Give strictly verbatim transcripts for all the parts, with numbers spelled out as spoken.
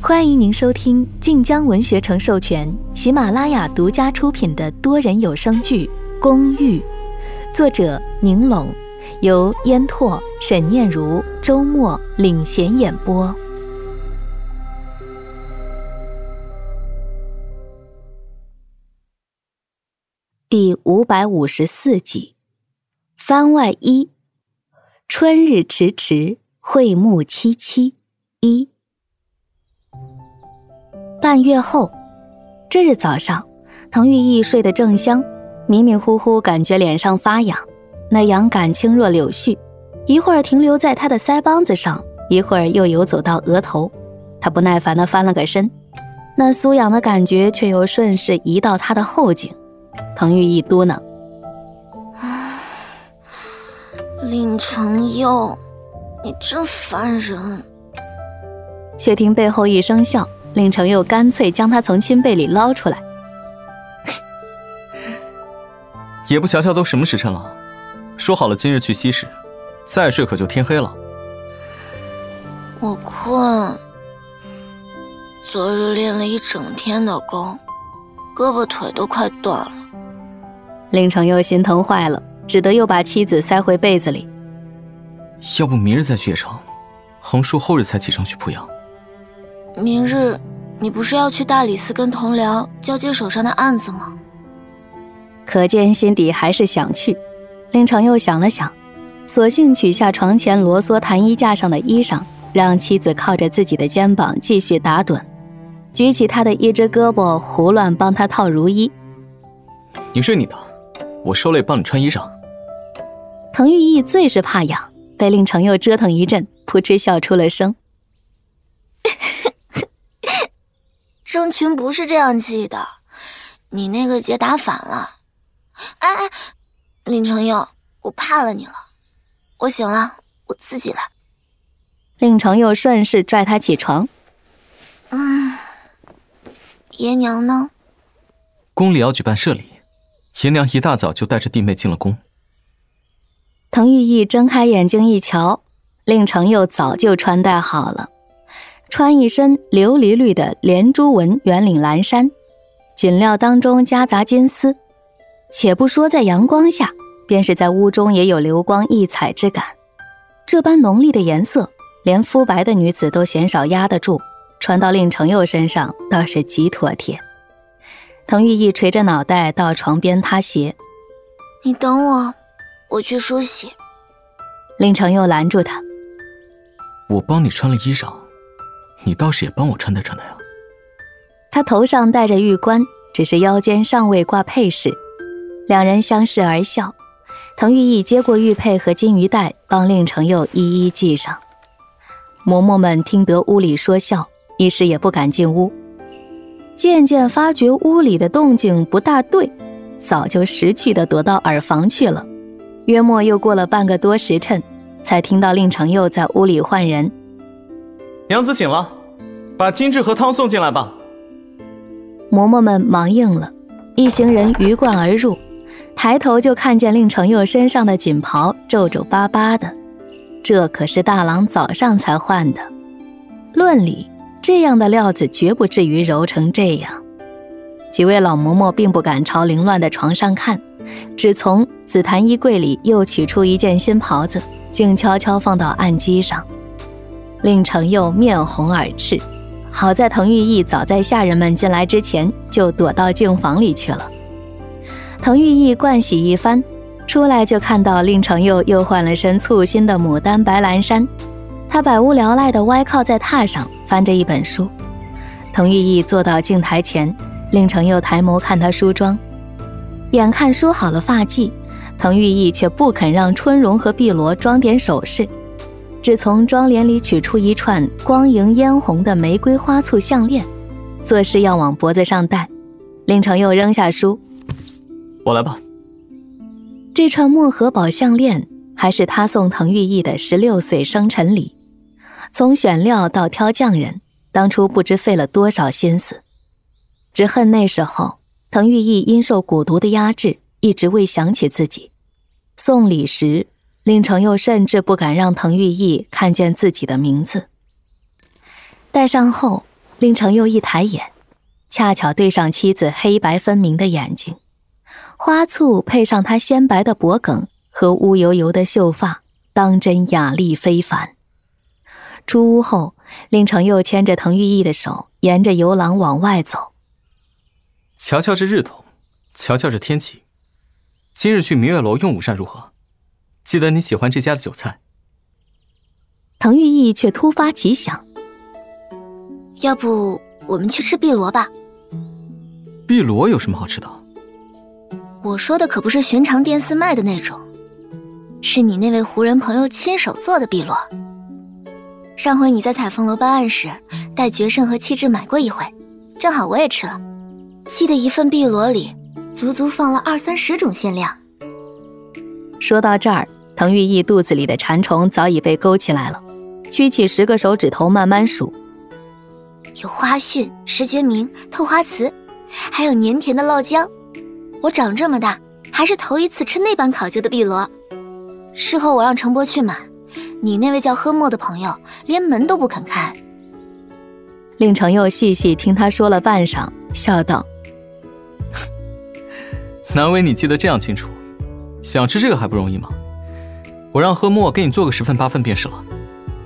欢迎您收听晋江文学城授权、喜马拉雅独家出品的多人有声剧《公寓》，作者宁拢，由烟拓、沈念如、周末领衔演播。第五百五十四集，番外一，春日迟迟，会暮凄凄一。半月后，这日早上，滕玉意睡得正香，迷迷糊糊感觉脸上发痒，那痒感轻若柳絮，一会儿停留在他的腮帮子上，一会儿又游走到额头。他不耐烦地翻了个身，那酥痒的感觉却又顺势移到他的后颈。滕玉意嘟囔： 令成佑，你真烦人。 却听背后一声笑，令成佑干脆将他从亲背里捞出来。 也不瞧瞧都什么时辰了，说好了今日去西市，再睡可就天黑了。 我困，昨日练了一整天的功，胳膊腿都快断了。 令成佑心疼坏了，只得又把妻子塞回被子里。 要不明日再去也成，横竖后日才启程去濮阳。 明日你不是要去大理寺跟同僚交接手上的案子吗？ 可见心底还是想去。令成佑想了想，索性取下床前罗嗦弹衣架上的衣裳，让妻子靠着自己的肩膀继续打盹，举起他的一只胳膊胡乱帮他套如衣。 你睡你的，我受累帮你穿衣裳。 滕玉意最是怕痒，被令成佑折腾一阵，扑哧笑出了声。 征群不是这样系的，你那个结打反了。哎哎，令成佑，我怕了你了，我醒了，我自己来。 令成佑顺势拽他起床。 嗯，爷娘呢？ 宫里要举办社礼，爷娘一大早就带着弟妹进了宫。 滕玉意睁开眼睛一瞧，令成佑早就穿戴好了，穿一身琉璃绿的连珠纹圆领蓝衫，锦料当中夹杂金丝，且不说在阳光下，便是在屋中也有流光溢彩之感。这般浓丽的颜色，连肤白的女子都鲜少压得住，穿到令成佑身上倒是极妥帖。滕玉意垂着脑袋到床边塌鞋。 你等我，我去梳洗。 令成佑拦住他。 我帮你穿了衣裳，你倒是也帮我穿戴穿戴啊。 他头上戴着玉冠，只是腰间尚未挂佩饰。两人相视而笑，滕玉意接过玉佩和金鱼带，帮令成佑一一系上。嬷嬷们听得屋里说笑，一时也不敢进屋。渐渐发觉屋里的动静不大对，早就识趣地躲到耳房去了。约莫又过了半个多时辰，才听到令成佑在屋里唤人。 娘子醒了，把金质和汤送进来吧。 嬷嬷们忙应了，一行人鱼贯而入，抬头就看见令成佑身上的锦袍皱皱巴巴的，这可是大郎早上才换的。论理，这样的料子绝不至于揉成这样。几位老嬷嬷并不敢朝凌乱的床上看，只从紫檀衣柜里又取出一件新袍子，静悄悄放到案几上。令成佑面红耳赤，好在滕玉意早在下人们进来之前就躲到净房里去了。滕玉意盥洗一番，出来就看到令成佑又换了身簇新的牡丹白蓝衫，他百无聊赖地歪靠在榻上，翻着一本书。滕玉意坐到镜台前，令成佑抬眸看他梳妆，眼看梳好了发髻，滕玉意却不肯让春荣和碧罗装点首饰，只从妆帘里取出一串光莹嫣红的玫瑰花簇项链，作势要往脖子上戴。令成佑扔下书， 我来吧。 这串墨荷宝项链还是他送滕玉意的十六岁生辰礼，从选料到挑匠人，当初不知费了多少心思。只恨那时候滕玉意因受蛊毒的压制，一直未想起自己。送礼时，令成佑甚至不敢让滕玉意看见自己的名字。戴上后， 令程又一抬眼，恰巧对上妻子黑白分明的眼睛，花簇配上她鲜白的脖颈和乌油油的秀发，当真雅丽非凡。出屋后，令程又牵着滕玉意的手，沿着游廊往外走。 瞧瞧这日头，瞧瞧这天气，今日去明月楼用午膳如何？记得你喜欢这家的酒菜。 滕玉意却突发奇想， 要不我们去吃碧螺吧？ 碧螺有什么好吃的？ 我说的可不是寻常店肆卖的那种，是你那位胡人朋友亲手做的碧螺。上回你在彩凤楼办案时，带决胜和气质买过一回，正好我也吃了。记得一份碧螺里足足放了二三十种馅料。 说到这儿，滕玉意肚子里的馋虫早已被勾起来了，屈起十个手指头慢慢数。 有花蕈、石决明、透花瓷，还有黏甜的烙姜。我长这么大还是头一次吃那般考究的碧螺。事后我让程伯去买，你那位叫喝墨的朋友连门都不肯开。 令程又细细听他说了半晌，笑道： 难为你记得这样清楚，想吃这个还不容易吗？我让喝墨给你做个十份八分便是了。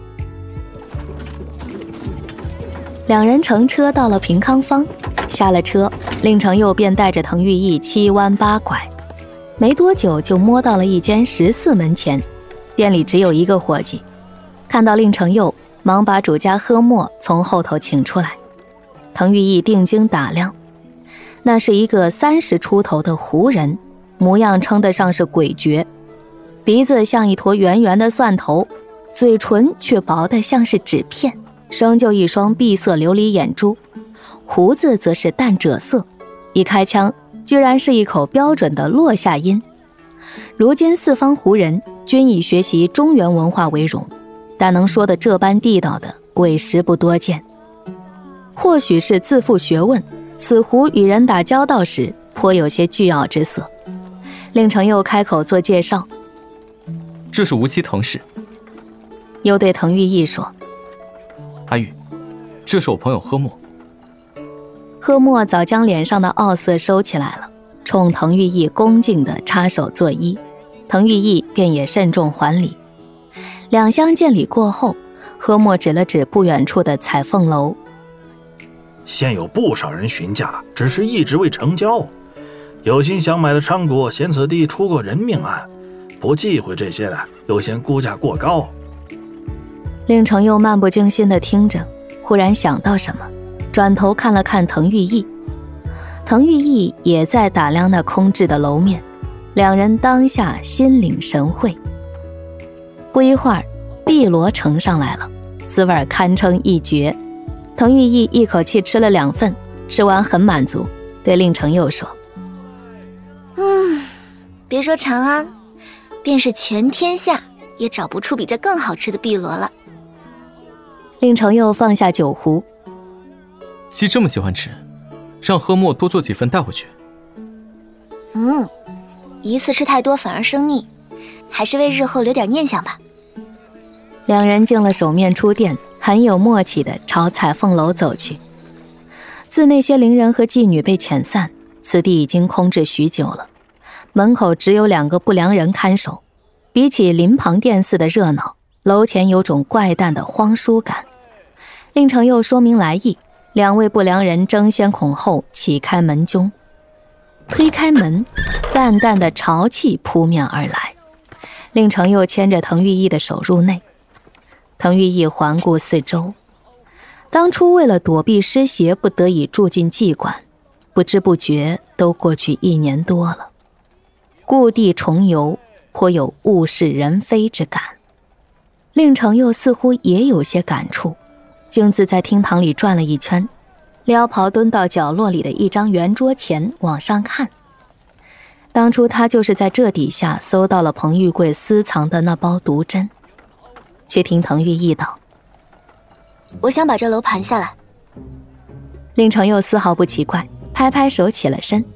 两人乘车到了平康坊，下了车，令程又便带着滕玉意七弯八拐，没多久就摸到了一间十四门前，店里只有一个伙计。看到令程又，忙把主家喝墨从后头请出来。滕玉意定睛打量，那是一个三十出头的胡人，模样称得上是诡谲，鼻子像一坨圆圆的蒜头，嘴唇却薄得像是纸片，生就一双碧色琉璃眼珠，胡子则是淡赭色，一开腔居然是一口标准的落下音。如今四方胡人均以学习中原文化为荣，但能说的这般地道的委实不多见。或许是自负学问，此胡与人打交道时颇有些倨傲之色。令程又开口做介绍， 这是吴妻滕氏。 又对滕玉意说： 阿玉，这是我朋友喝墨。 喝墨早将脸上的傲色收起来了，冲滕玉意恭敬地插手作揖，滕玉意便也慎重还礼。两相见礼过后，喝墨指了指不远处的彩凤楼， 现有不少人询价，只是一直未成交。有心想买的娼国嫌此地出过人命案，不忌讳这些的，又嫌估价过高。 令程又漫不经心地听着，忽然想到什么，转头看了看滕玉意。滕玉意也在打量那空置的楼面，两人当下心领神会。不一会儿，碧螺呈上来了，滋味堪称一绝。滕玉意一口气吃了两份，吃完很满足，对令程又说： 嗯，别说长安，便是全天下也找不出比这更好吃的碧螺了。 令程又放下酒壶， 既这么喜欢吃，让喝墨多做几份带回去。 嗯，一次吃太多反而生腻，还是为日后留点念想吧。 两人进了手面出店，很有默契地朝彩凤楼走去。自那些伶人和妓女被遣散，此地已经空置许久了，门口只有两个不良人看守。比起邻旁店肆的热闹，楼前有种怪诞的荒疏感。令程又说明来意，两位不良人争先恐后启开门扃，推开门，淡淡的潮气扑面而来。令程又牵着滕玉意的手入内。滕玉意环顾四周，当初为了躲避尸邪不得已住进妓馆，不知不觉都过去一年多了。故地重游，颇有物是人非之感。令程又似乎也有些感触，径自在厅堂里转了一圈，撩袍蹲到角落里的一张圆桌前往上看。当初他就是在这底下搜到了彭玉贵私藏的那包毒针。却听滕玉意道： 我想把这楼盘下来。 令程又丝毫不奇怪，拍拍手起了身。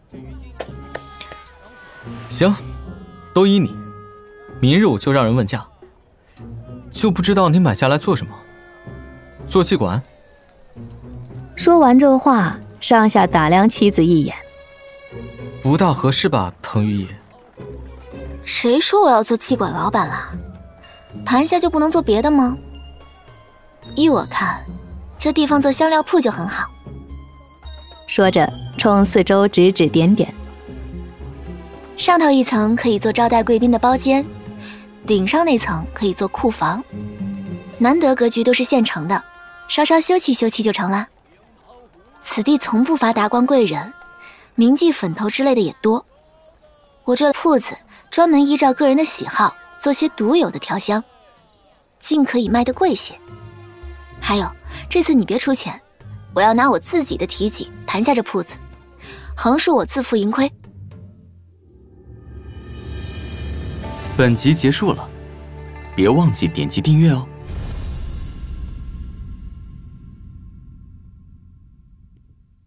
行，都依你，明日我就让人问价。就不知道你买下来做什么？做妓馆？ 说完这话，上下打量妻子一眼。 不大合适吧，滕玉爷？ 谁说我要做气管老板啦？盘下就不能做别的吗？依我看，这地方做香料铺就很好。 说着，冲四周指指点点。 上头一层可以做招待贵宾的包间，顶上那层可以做库房。难得格局都是现成的，稍稍修葺修葺就成了。此地从不乏达官贵人，名妓粉头之类的也多。我这铺子专门依照个人的喜好做些独有的调香，尽可以卖得贵些。还有，这次你别出钱，我要拿我自己的提己盘下这铺子，横竖我自负盈亏。 本集结束了，别忘记点击订阅哦。